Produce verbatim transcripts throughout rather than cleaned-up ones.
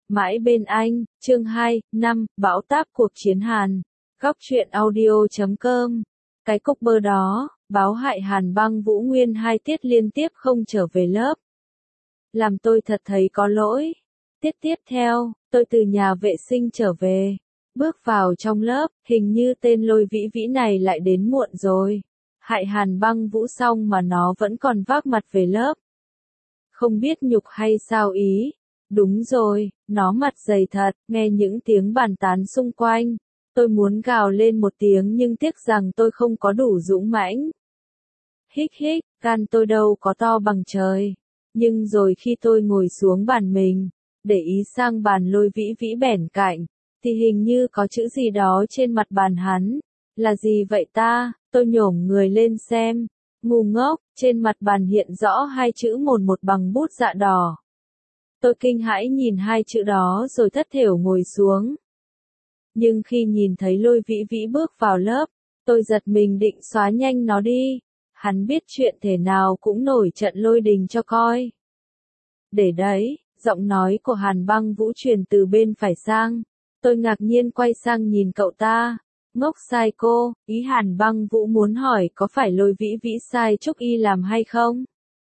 Mãi bên anh, chương hai, năm, bão táp cuộc chiến Hàn. Góc truyện audio chấm com. Cái cục bơ đó, báo hại Hàn Băng Vũ Nguyên hai tiết liên tiếp không trở về lớp. Làm tôi thật thấy có lỗi. Tiết tiếp theo, tôi từ nhà vệ sinh trở về. Bước vào trong lớp, hình như tên Lôi Vĩ Vĩ này lại đến muộn rồi. Hại Hàn Băng Vũ xong mà nó vẫn còn vác mặt về lớp. Không biết nhục hay sao ý. Đúng rồi, nó mặt dày thật, nghe những tiếng bàn tán xung quanh. Tôi muốn gào lên một tiếng nhưng tiếc rằng tôi không có đủ dũng mãnh. Hích hích, gan tôi đâu có to bằng trời. Nhưng rồi khi tôi ngồi xuống bàn mình, để ý sang bàn Lôi Vĩ Vĩ bẻn cạnh, thì hình như có chữ gì đó trên mặt bàn hắn. Là gì vậy ta? Tôi nhổm người lên xem. Ngu ngốc, trên mặt bàn hiện rõ hai chữ một một bằng bút dạ đỏ. Tôi kinh hãi nhìn hai chữ đó rồi thất thểu ngồi xuống. Nhưng khi nhìn thấy Lôi Vĩ Vĩ bước vào lớp, tôi giật mình định xóa nhanh nó đi. Hắn biết chuyện thể nào cũng nổi trận lôi đình cho coi. Để đấy, giọng nói của Hàn Băng Vũ truyền từ bên phải sang. Tôi ngạc nhiên quay sang nhìn cậu ta. Ngốc sai cô, ý Hàn Băng Vũ muốn hỏi có phải Lôi Vĩ Vĩ sai Trúc Y làm hay không?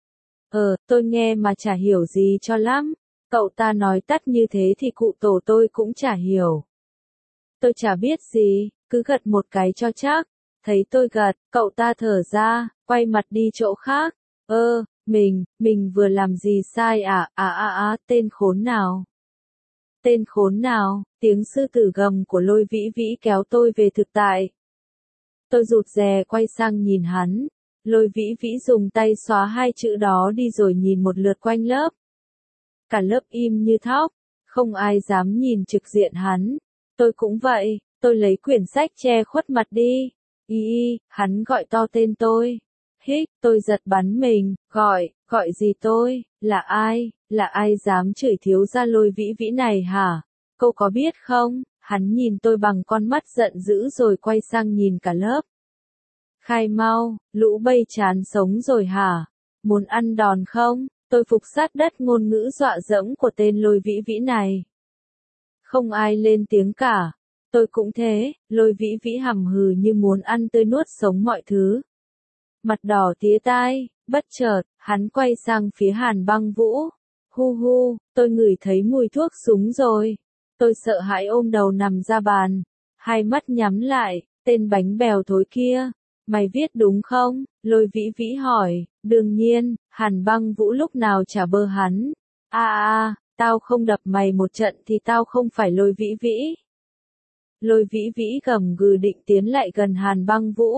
Ờ, tôi nghe mà chả hiểu gì cho lắm. Cậu ta nói tắt như thế thì cụ tổ tôi cũng chả hiểu. Tôi chả biết gì, cứ gật một cái cho chắc. Thấy tôi gật, cậu ta thở ra, quay mặt đi chỗ khác. Ơ, mình, mình vừa làm gì sai à, à à à, tên khốn nào. Tên khốn nào, tiếng sư tử gầm của Lôi Vĩ Vĩ kéo tôi về thực tại. Tôi rụt rè quay sang nhìn hắn. Lôi Vĩ Vĩ dùng tay xóa hai chữ đó đi rồi nhìn một lượt quanh lớp. Cả lớp im như thóc, không ai dám nhìn trực diện hắn. Tôi cũng vậy, tôi lấy quyển sách che khuất mặt đi. Y y, hắn gọi to tên tôi. Hích, tôi giật bắn mình, gọi, gọi gì tôi, là ai, là ai dám chửi thiếu gia Lôi Vĩ Vĩ này hả? Cô có biết không? Hắn nhìn tôi bằng con mắt giận dữ rồi quay sang nhìn cả lớp. Khai mau, lũ bây chán sống rồi hả? Muốn ăn đòn không? Tôi phục sát đất ngôn ngữ dọa dẫm của tên Lôi Vĩ Vĩ này. Không ai lên tiếng cả. Tôi cũng thế, Lôi Vĩ Vĩ hầm hừ như muốn ăn tươi nuốt sống mọi thứ. Mặt đỏ tía tai, bất chợt, hắn quay sang phía Hàn Băng Vũ. Hu hu, tôi ngửi thấy mùi thuốc súng rồi. Tôi sợ hãi ôm đầu nằm ra bàn. Hai mắt nhắm lại, tên bánh bèo thối kia. Mày viết đúng không? Lôi Vĩ Vĩ hỏi. Đương nhiên, Hàn Băng Vũ lúc nào chả bơ hắn. À à, tao không đập mày một trận thì tao không phải Lôi Vĩ Vĩ. Lôi Vĩ Vĩ gầm gừ định tiến lại gần Hàn Băng Vũ.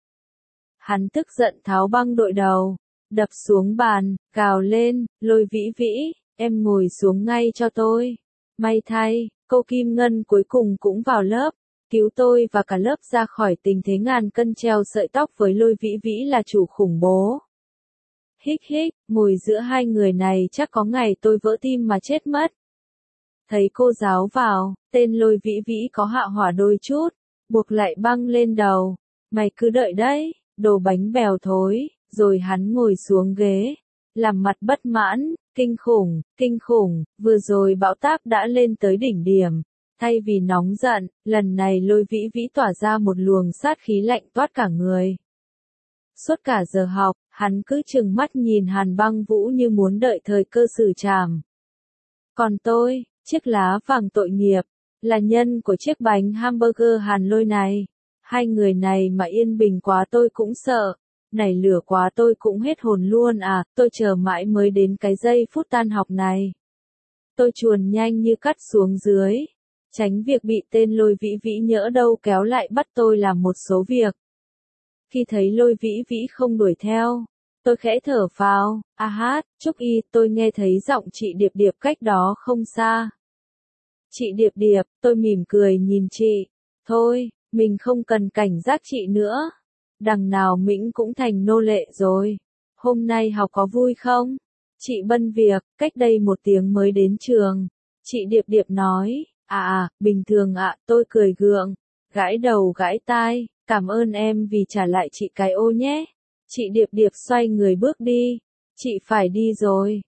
Hắn tức giận tháo băng đội đầu, đập xuống bàn, gào lên, Lôi Vĩ Vĩ, em ngồi xuống ngay cho tôi. May thay, cô Kim Ngân cuối cùng cũng vào lớp, cứu tôi và cả lớp ra khỏi tình thế ngàn cân treo sợi tóc với Lôi Vĩ Vĩ là chủ khủng bố. Hích hích, ngồi giữa hai người này chắc có ngày tôi vỡ tim mà chết mất. Thấy cô giáo vào, tên Lôi Vĩ Vĩ có hạ hỏa đôi chút, buộc lại băng lên đầu. Mày cứ đợi đấy, đồ bánh bèo thối, rồi hắn ngồi xuống ghế, làm mặt bất mãn, kinh khủng, kinh khủng, vừa rồi bão táp đã lên tới đỉnh điểm. Thay vì nóng giận, lần này Lôi Vĩ Vĩ tỏa ra một luồng sát khí lạnh toát cả người. Suốt cả giờ học, hắn cứ trừng mắt nhìn Hàn Băng Vũ như muốn đợi thời cơ xử trảm. Còn tôi, chiếc lá vàng tội nghiệp, là nhân của chiếc bánh hamburger Hàn Lôi này. Hai người này mà yên bình quá tôi cũng sợ, nảy lửa quá tôi cũng hết hồn luôn à, tôi chờ mãi mới đến cái giây phút tan học này. Tôi chuồn nhanh như cắt xuống dưới, tránh việc bị tên Lôi Vĩ Vĩ nhỡ đâu kéo lại bắt tôi làm một số việc. Khi thấy Lôi Vĩ Vĩ không đuổi theo, tôi khẽ thở phào, a hát, Trúc Y, tôi nghe thấy giọng chị Điệp Điệp cách đó không xa. Chị Điệp Điệp, tôi mỉm cười nhìn chị, thôi, mình không cần cảnh giác chị nữa. Đằng nào Mĩnh cũng thành nô lệ rồi. Hôm nay học có vui không? Chị bận việc, cách đây một tiếng mới đến trường. Chị Điệp Điệp nói, à à, bình thường ạ, tôi cười gượng, gãi đầu gãi tai, cảm ơn em vì trả lại chị cái ô nhé. Chị Điệp Điệp xoay người bước đi. Chị phải đi rồi,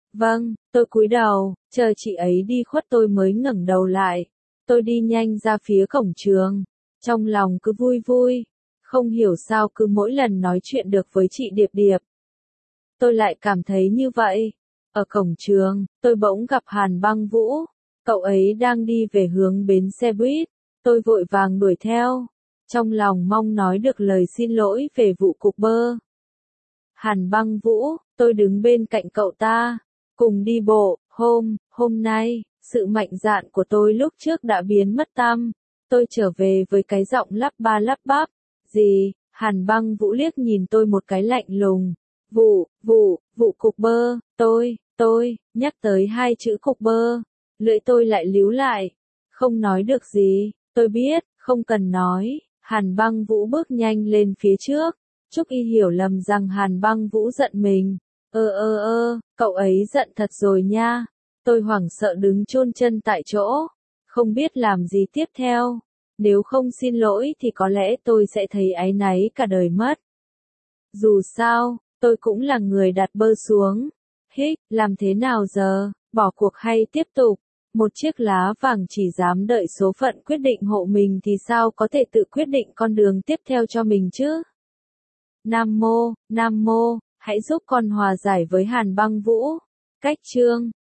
Vâng, tôi cúi đầu, chờ chị ấy đi khuất tôi mới ngẩng đầu lại. Tôi đi nhanh ra phía cổng trường, trong lòng cứ vui vui, không hiểu sao cứ mỗi lần nói chuyện được với chị Điệp Điệp. Tôi lại cảm thấy như vậy. Ở cổng trường, tôi bỗng gặp Hàn Băng Vũ, cậu ấy đang đi về hướng bến xe buýt, tôi vội vàng đuổi theo, trong lòng mong nói được lời xin lỗi về vụ cục bơ. Hàn Băng Vũ, tôi đứng bên cạnh cậu ta, cùng đi bộ, hôm, hôm nay, sự mạnh dạn của tôi lúc trước đã biến mất tăm, tôi trở về với cái giọng lắp ba lắp bắp, gì, Hàn Băng Vũ liếc nhìn tôi một cái lạnh lùng, vụ, vụ, vụ cục bơ, tôi, tôi, nhắc tới hai chữ cục bơ, lưỡi tôi lại líu lại, không nói được gì, tôi biết, không cần nói, Hàn Băng Vũ bước nhanh lên phía trước, Trúc Y hiểu lầm rằng Hàn Băng Vũ giận mình. Ơ ơ ơ, cậu ấy giận thật rồi nha. Tôi hoảng sợ đứng chôn chân tại chỗ, không biết làm gì tiếp theo. Nếu không xin lỗi thì có lẽ tôi sẽ thấy áy náy cả đời mất. Dù sao, tôi cũng là người đặt bơ xuống. Hích, làm thế nào giờ, bỏ cuộc hay tiếp tục? Một chiếc lá vàng chỉ dám đợi số phận quyết định hộ mình thì sao có thể tự quyết định con đường tiếp theo cho mình chứ? Nam Mô, Nam Mô, hãy giúp con hòa giải với Hàn Băng Vũ. Cách chương